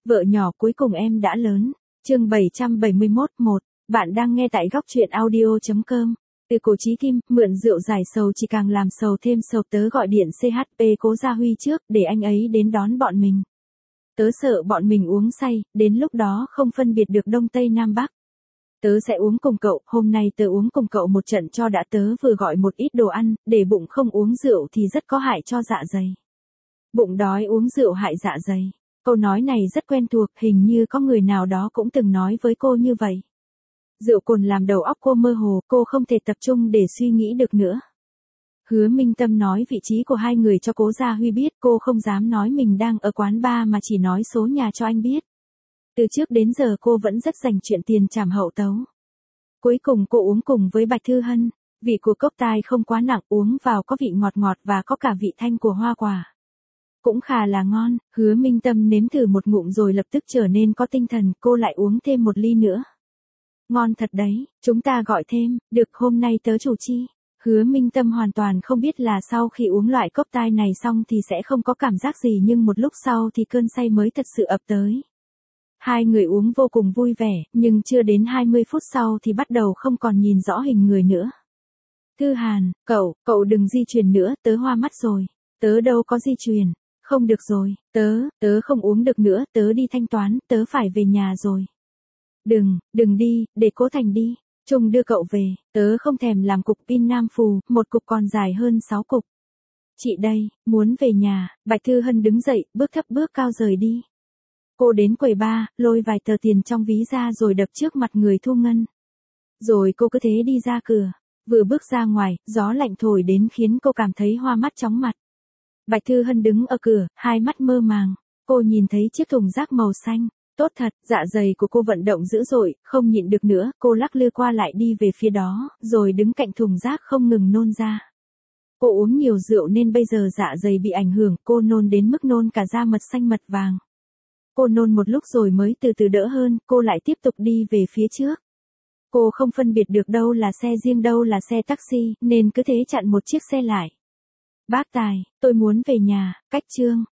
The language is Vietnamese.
Vợ nhỏ cuối cùng em đã lớn. Chương 771 1. Bạn đang nghe tại góc truyện audio.com. Từ Cổ Chí Kim, mượn rượu giải sầu chỉ càng làm sầu thêm sầu. Tớ gọi điện CHP Cố Gia Huy trước để anh ấy đến đón bọn mình. Tớ sợ bọn mình uống say, đến lúc đó không phân biệt được Đông Tây Nam Bắc. Tớ sẽ uống cùng cậu, hôm nay tớ uống cùng cậu một trận cho đã. Tớ vừa gọi một ít đồ ăn, để bụng không uống rượu thì rất có hại cho dạ dày. Bụng đói uống rượu hại dạ dày. Câu nói này rất quen thuộc, hình như có người nào đó cũng từng nói với cô như vậy. Rượu cồn làm đầu óc cô mơ hồ, cô không thể tập trung để suy nghĩ được nữa. Hứa Minh Tâm nói vị trí của hai người cho Cố Gia Huy biết, cô không dám nói mình đang ở quán bar mà chỉ nói số nhà cho anh biết. Từ trước đến giờ cô vẫn rất dành chuyện tiền trảm hậu tấu. Cuối cùng cô uống cùng với Bạch Thư Hân, vị của cốc tai không quá nặng, uống vào có vị ngọt ngọt và có cả vị thanh của hoa quả. Cũng khá là ngon, Hứa Minh Tâm nếm thử một ngụm rồi lập tức trở nên có tinh thần, cô lại uống thêm một ly nữa. Ngon thật đấy, chúng ta gọi thêm, được hôm nay tớ chủ chi. Hứa Minh Tâm hoàn toàn không biết là sau khi uống loại cốc tai này xong thì sẽ không có cảm giác gì, nhưng một lúc sau thì cơn say mới thật sự ập tới. Hai người uống vô cùng vui vẻ, nhưng chưa đến 20 phút sau thì bắt đầu không còn nhìn rõ hình người nữa. Thư Hàn, cậu đừng di chuyển nữa, tớ hoa mắt rồi. Tớ đâu có di chuyển. Không được rồi, tớ không uống được nữa, tớ đi thanh toán, tớ phải về nhà rồi. Đừng đi, để Cố Thành đi. Trung đưa cậu về, tớ không thèm làm cục pin Nam Phù, một cục còn dài hơn 6 cục. Chị đây, muốn về nhà. Bạch Thư Hân đứng dậy, bước thấp bước cao rời đi. Cô đến quầy bar, lôi vài tờ tiền trong ví ra rồi đập trước mặt người thu ngân. Rồi cô cứ thế đi ra cửa. Vừa bước ra ngoài, gió lạnh thổi đến khiến cô cảm thấy hoa mắt chóng mặt. Bạch Thư Hân đứng ở cửa, hai mắt mơ màng. Cô nhìn thấy chiếc thùng rác màu xanh. Tốt thật, dạ dày của cô vận động dữ dội, không nhịn được nữa, cô lắc lư qua lại đi về phía đó, rồi đứng cạnh thùng rác không ngừng nôn ra. Cô uống nhiều rượu nên bây giờ dạ dày bị ảnh hưởng, cô nôn đến mức nôn cả da mật xanh mật vàng. Cô nôn một lúc rồi mới từ từ đỡ hơn, cô lại tiếp tục đi về phía trước. Cô không phân biệt được đâu là xe riêng đâu là xe taxi, nên cứ thế chặn một chiếc xe lại. Bác Tài, tôi muốn về nhà, cách Trương.